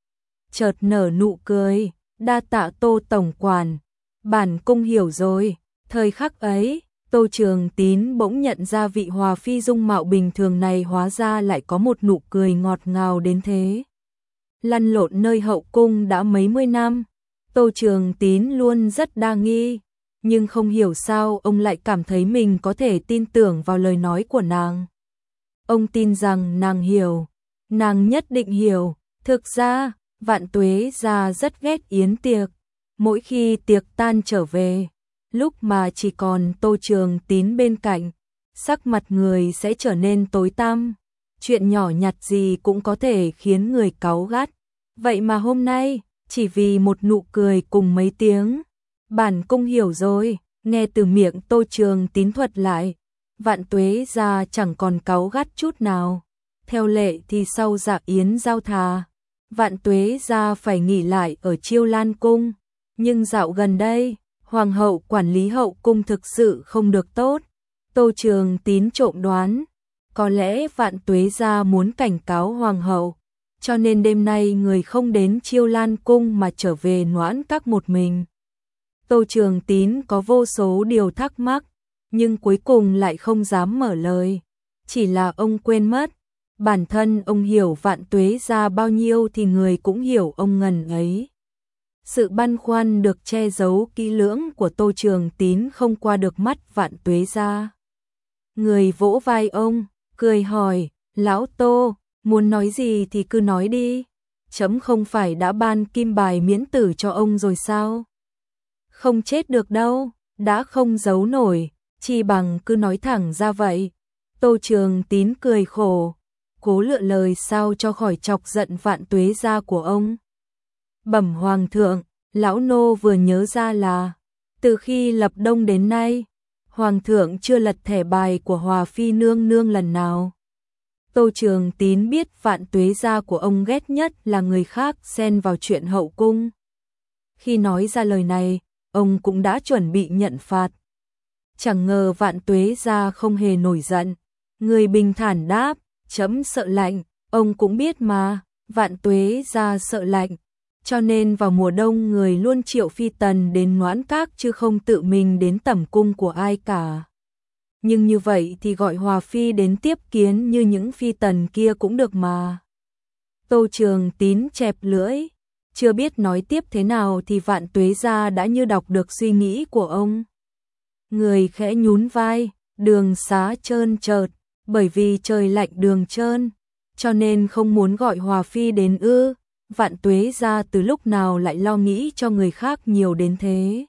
Chợt nở nụ cười, đa tạ Tô tổng quản, bản cung hiểu rồi. Thời khắc ấy, Tô Trường Tín bỗng nhận ra vị Hòa Phi dung mạo bình thường này hóa ra lại có một nụ cười ngọt ngào đến thế. Lăn lộn nơi hậu cung đã mấy mươi năm, Tô Trường Tín luôn rất đa nghi, nhưng không hiểu sao ông lại cảm thấy mình có thể tin tưởng vào lời nói của nàng. Ông tin rằng nàng hiểu, nàng nhất định hiểu. Thực ra, Vạn Tuế gia rất ghét yến tiệc. Mỗi khi tiệc tan trở về, lúc mà chỉ còn Tô Trường Tín bên cạnh, sắc mặt người sẽ trở nên tối tăm. Chuyện nhỏ nhặt gì cũng có thể khiến người cáu gắt. Vậy mà hôm nay, chỉ vì một nụ cười cùng mấy tiếng, bản cung hiểu rồi. Nghe từ miệng Tô Trường Tín thuật lại, Vạn Tuế gia chẳng còn cáu gắt chút nào. Theo lệ thì sau dạ yến giao thà, Vạn Tuế gia phải nghỉ lại ở Chiêu Lan cung. Nhưng dạo gần đây, Hoàng hậu quản lý hậu cung thực sự không được tốt. Tô Trường Tín trộm đoán, có lẽ Vạn Tuế gia muốn cảnh cáo Hoàng hậu, cho nên đêm nay người không đến Chiêu Lan cung mà trở về Noãn Các một mình. Tô Trường Tín có vô số điều thắc mắc, nhưng cuối cùng lại không dám mở lời. Chỉ là ông quên mất, bản thân ông hiểu Vạn Tuế Gia bao nhiêu thì người cũng hiểu ông ngần ấy. Sự băn khoăn được che giấu kỹ lưỡng của Tô Trường Tín không qua được mắt Vạn Tuế Gia. Người vỗ vai ông, cười hỏi, Lão Tô, muốn nói gì thì cứ nói đi. Chấm không phải đã ban kim bài miễn tử cho ông rồi sao? Không chết được đâu, đã không giấu nổi, chi bằng cứ nói thẳng ra vậy. Tô Trường Tín cười khổ, cố lựa lời sao cho khỏi chọc giận Vạn Tuế Gia của ông. Bẩm Hoàng thượng, lão nô vừa nhớ ra là, từ khi lập Đông đến nay, Hoàng thượng chưa lật thẻ bài của Hòa Phi nương nương lần nào. Tô Trường Tín biết Vạn Tuế Gia của ông ghét nhất là người khác xen vào chuyện hậu cung. Khi nói ra lời này, ông cũng đã chuẩn bị nhận phạt. Chẳng ngờ Vạn Tuế Gia không hề nổi giận. Người bình thản đáp, chấm sợ lạnh, ông cũng biết mà, Vạn Tuế Gia sợ lạnh. Cho nên vào mùa đông người luôn triệu phi tần đến Noãn Các chứ không tự mình đến tẩm cung của ai cả. Nhưng như vậy thì gọi Hòa Phi đến tiếp kiến như những phi tần kia cũng được mà. Tô Trường Tín chẹp lưỡi, chưa biết nói tiếp thế nào thì Vạn Tuế Gia đã như đọc được suy nghĩ của ông. Người khẽ nhún vai, đường xá trơn trợt, bởi vì trời lạnh đường trơn, cho nên không muốn gọi Hòa Phi đến ư. Vạn Tuế Gia từ lúc nào lại lo nghĩ cho người khác nhiều đến thế.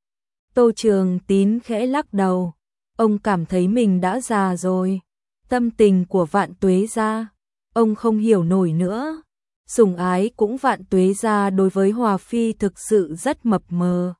Tô Trường Tín khẽ lắc đầu, ông cảm thấy mình đã già rồi. Tâm tình của Vạn Tuế Gia, ông không hiểu nổi nữa. Sủng ái cũng Vạn Tuế Gia đối với Hòa Phi thực sự rất mập mờ.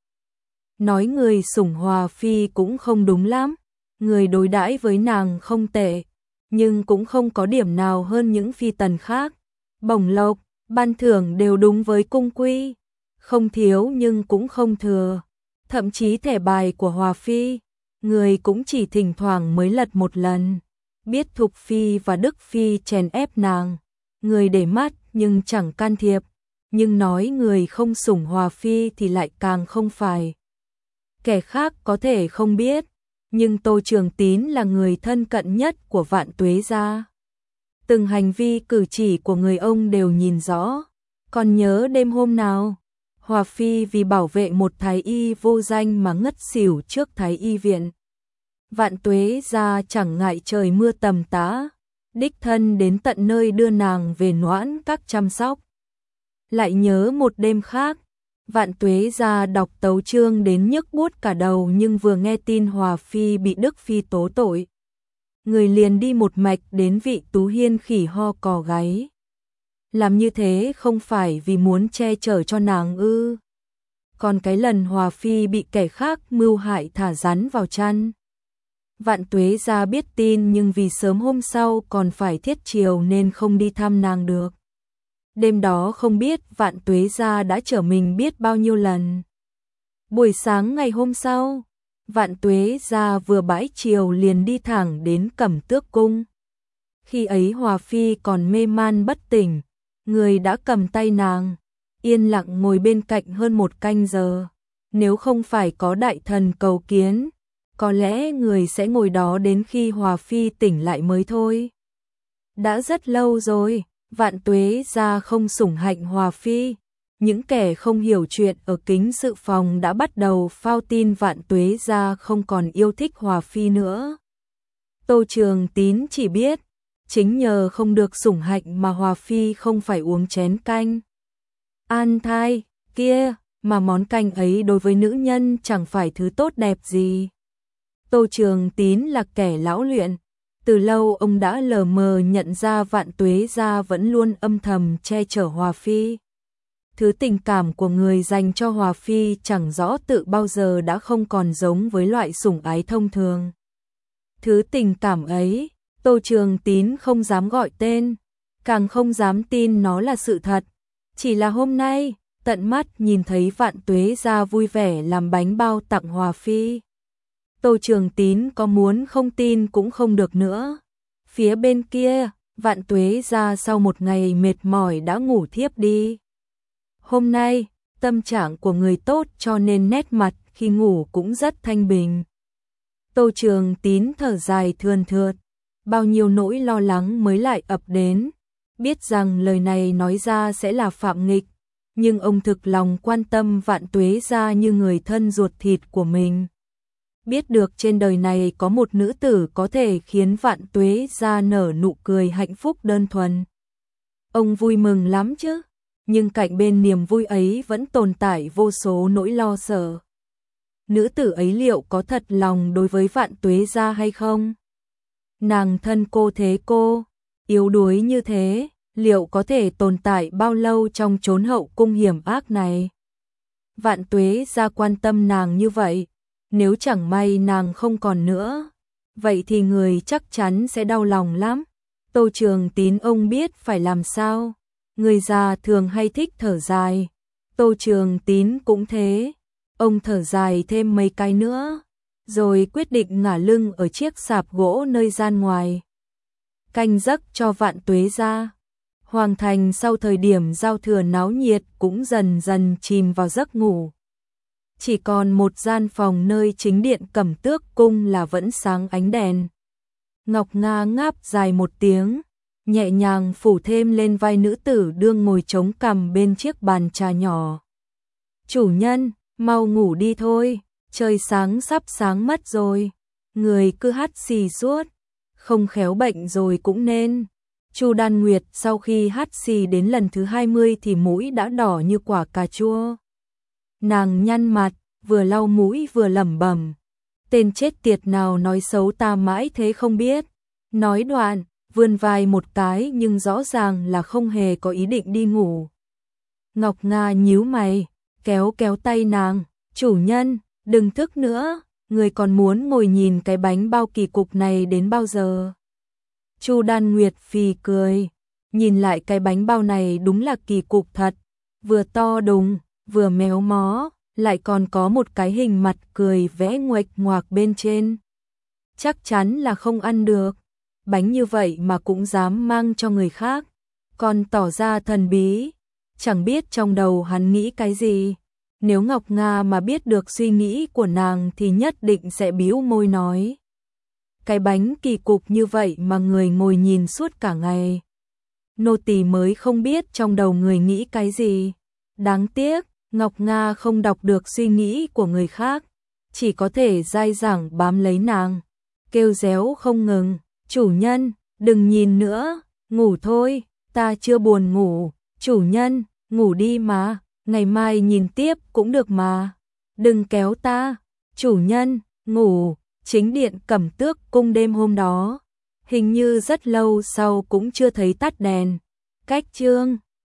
Nói người sủng Hòa Phi cũng không đúng lắm, người đối đãi với nàng không tệ, nhưng cũng không có điểm nào hơn những phi tần khác. Bổng lộc, ban thưởng đều đúng với cung quy, không thiếu nhưng cũng không thừa. Thậm chí thẻ bài của Hòa Phi, người cũng chỉ thỉnh thoảng mới lật một lần. Biết Thục Phi và Đức Phi chèn ép nàng, người để mắt nhưng chẳng can thiệp, nhưng nói người không sủng Hòa Phi thì lại càng không phải. Kẻ khác có thể không biết, nhưng Tô Trường Tín là người thân cận nhất của Vạn Tuế Gia. Từng hành vi cử chỉ của người ông đều nhìn rõ. Còn nhớ đêm hôm nào, Hòa Phi vì bảo vệ một thái y vô danh mà ngất xỉu trước thái y viện. Vạn Tuế Gia chẳng ngại trời mưa tầm tã, đích thân đến tận nơi đưa nàng về Noãn Các chăm sóc. Lại nhớ một đêm khác, Vạn Tuế Gia đọc tấu chương đến nhức buốt cả đầu nhưng vừa nghe tin Hòa Phi bị Đức Phi tố tội, người liền đi một mạch đến Vị Tú Hiên khỉ ho cò gáy. Làm như thế không phải vì muốn che chở cho nàng ư? Còn cái lần Hòa Phi bị kẻ khác mưu hại thả rắn vào chăn, Vạn Tuế Gia biết tin nhưng vì sớm hôm sau còn phải thiết triều nên không đi thăm nàng được. Đêm đó không biết Vạn Tuế Gia đã trở mình biết bao nhiêu lần. Buổi sáng ngày hôm sau, Vạn Tuế Gia vừa bãi triều liền đi thẳng đến Cẩm Tước Cung. Khi ấy Hòa Phi còn mê man bất tỉnh, người đã cầm tay nàng, yên lặng ngồi bên cạnh hơn một canh giờ. Nếu không phải có đại thần cầu kiến, có lẽ người sẽ ngồi đó đến khi Hòa Phi tỉnh lại mới thôi. Đã rất lâu rồi, Vạn Tuế Gia không sủng hạnh Hòa Phi. Những kẻ không hiểu chuyện ở Kính Sự Phòng đã bắt đầu phao tin Vạn Tuế Gia không còn yêu thích Hòa Phi nữa. Tô Trường Tín chỉ biết, chính nhờ không được sủng hạnh mà Hòa Phi không phải uống chén canh an thai kia, mà món canh ấy đối với nữ nhân chẳng phải thứ tốt đẹp gì. Tô Trường Tín là kẻ lão luyện, từ lâu ông đã lờ mờ nhận ra Vạn Tuế Gia vẫn luôn âm thầm che chở Hòa Phi. Thứ tình cảm của người dành cho Hòa Phi chẳng rõ tự bao giờ đã không còn giống với loại sủng ái thông thường. Thứ tình cảm ấy, Tô Trường Tín không dám gọi tên, càng không dám tin nó là sự thật. Chỉ là hôm nay, tận mắt nhìn thấy Vạn Tuế Gia vui vẻ làm bánh bao tặng Hòa Phi. Tô Trường Tín có muốn không tin cũng không được nữa. Phía bên kia, Vạn Tuế Gia sau một ngày mệt mỏi đã ngủ thiếp đi. Hôm nay, tâm trạng của người tốt cho nên nét mặt khi ngủ cũng rất thanh bình. Tô Trường Tín thở dài thườn thượt, bao nhiêu nỗi lo lắng mới lại ập đến, biết rằng lời này nói ra sẽ là phạm nghịch, nhưng ông thực lòng quan tâm Vạn Tuế Gia như người thân ruột thịt của mình. Biết được trên đời này có một nữ tử có thể khiến Vạn Tuế Gia nở nụ cười hạnh phúc đơn thuần. Ông vui mừng lắm chứ, nhưng cạnh bên niềm vui ấy vẫn tồn tại vô số nỗi lo sợ. Nữ tử ấy liệu có thật lòng đối với Vạn Tuế Gia hay không? Nàng thân cô thế cô, yếu đuối như thế, liệu có thể tồn tại bao lâu trong chốn hậu cung hiểm ác này? Vạn Tuế Gia quan tâm nàng như vậy, nếu chẳng may nàng không còn nữa, vậy thì người chắc chắn sẽ đau lòng lắm. Tô Trường Tín ông biết phải làm sao, người già thường hay thích thở dài, Tô Trường Tín cũng thế, ông thở dài thêm mấy cái nữa, rồi quyết định ngả lưng ở chiếc sạp gỗ nơi gian ngoài. Canh giấc cho Vạn Tuế Gia. Hoàng thành sau thời điểm giao thừa náo nhiệt cũng dần dần chìm vào giấc ngủ. Chỉ còn một gian phòng nơi chính điện Cẩm Tước cung là vẫn sáng ánh đèn. Ngọc Nga ngáp dài một tiếng, nhẹ nhàng phủ thêm lên vai nữ tử đương ngồi chống cằm bên chiếc bàn trà nhỏ. Chủ nhân, mau ngủ đi thôi, trời sáng sắp sáng mất rồi, người cứ hắt xì suốt, không khéo bệnh rồi cũng nên. Chu Đan Nguyệt sau khi hắt xì đến lần thứ 20 thì mũi đã đỏ như quả cà chua. Nàng nhăn mặt, vừa lau mũi vừa lẩm bẩm, tên chết tiệt nào nói xấu ta mãi thế không biết. Nói đoạn, vươn vai một cái nhưng rõ ràng là không hề có ý định đi ngủ. Ngọc Nga nhíu mày, kéo kéo tay nàng, chủ nhân, đừng thức nữa, người còn muốn ngồi nhìn cái bánh bao kỳ cục này đến bao giờ? Chu Đan Nguyệt phì cười, nhìn lại cái bánh bao này đúng là kỳ cục thật, vừa to đùng, vừa méo mó, lại còn có một cái hình mặt cười vẽ nguệch ngoạc bên trên. Chắc chắn là không ăn được, bánh như vậy mà cũng dám mang cho người khác, còn tỏ ra thần bí, chẳng biết trong đầu hắn nghĩ cái gì. Nếu Ngọc Nga mà biết được suy nghĩ của nàng thì nhất định sẽ bĩu môi nói. Cái bánh kỳ cục như vậy mà người ngồi nhìn suốt cả ngày. Nô tỳ mới không biết trong đầu người nghĩ cái gì. Đáng tiếc, Ngọc Nga không đọc được suy nghĩ của người khác, chỉ có thể dai dẳng bám lấy nàng, kêu réo không ngừng. Chủ nhân, đừng nhìn nữa, ngủ thôi, ta chưa buồn ngủ. Chủ nhân, ngủ đi mà, ngày mai nhìn tiếp cũng được mà. Đừng kéo ta, chủ nhân, ngủ. Chính điện Cẩm Tước cung đêm hôm đó, hình như rất lâu sau cũng chưa thấy tắt đèn. Cách chương